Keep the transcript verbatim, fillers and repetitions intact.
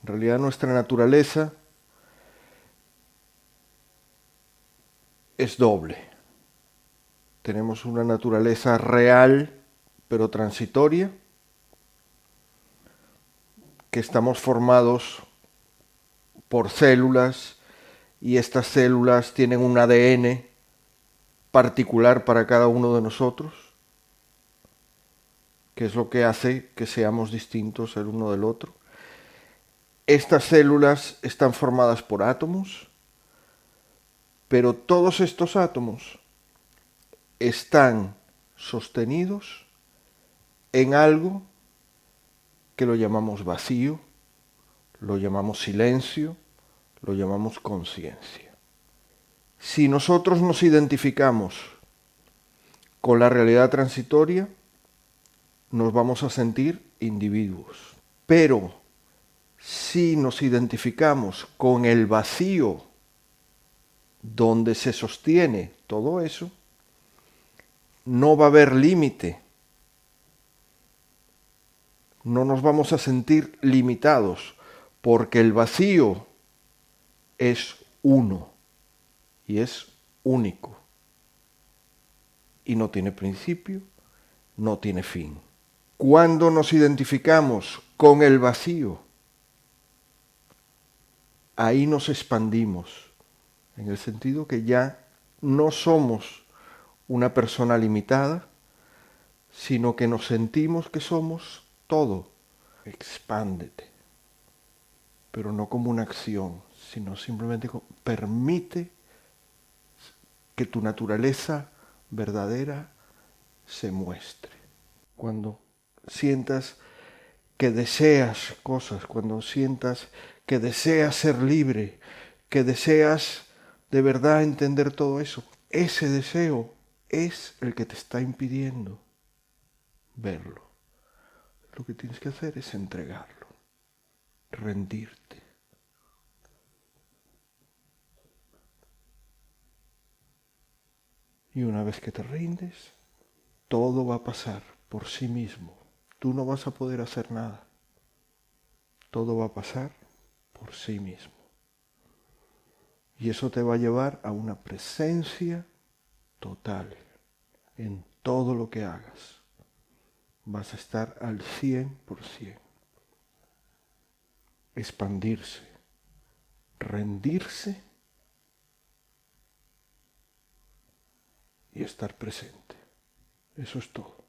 realidad nuestra naturaleza es doble. Tenemos una naturaleza real, pero transitoria, que estamos formados por células y estas células tienen un A D N particular para cada uno de nosotros, que es lo que hace que seamos distintos el uno del otro. Estas células están formadas por átomos, pero todos estos átomos están sostenidos en algo que lo llamamos vacío, lo llamamos silencio, lo llamamos conciencia. Si nosotros nos identificamos con la realidad transitoria, nos vamos a sentir individuos. Pero si nos identificamos con el vacío donde se sostiene todo eso, no va a haber límite. No nos vamos a sentir limitados, porque el vacío es uno y es único. Y no tiene principio, no tiene fin. Cuando nos identificamos con el vacío, ahí nos expandimos, en el sentido que ya no somos una persona limitada, sino que nos sentimos que somos todo. Expándete, pero no como una acción, sino simplemente permite que tu naturaleza verdadera se muestre. Cuando sientas que deseas cosas, cuando sientas que deseas ser libre, que deseas de verdad entender todo eso, ese deseo es el que te está impidiendo verlo. Lo que tienes que hacer es entregarlo, rendirte. Y una vez que te rindes, todo va a pasar por sí mismo. Tú no vas a poder hacer nada. Todo va a pasar por sí mismo. Y eso te va a llevar a una presencia total en todo lo que hagas. Vas a estar al cien por ciento. Expandirse, rendirse y estar presente. Eso es todo.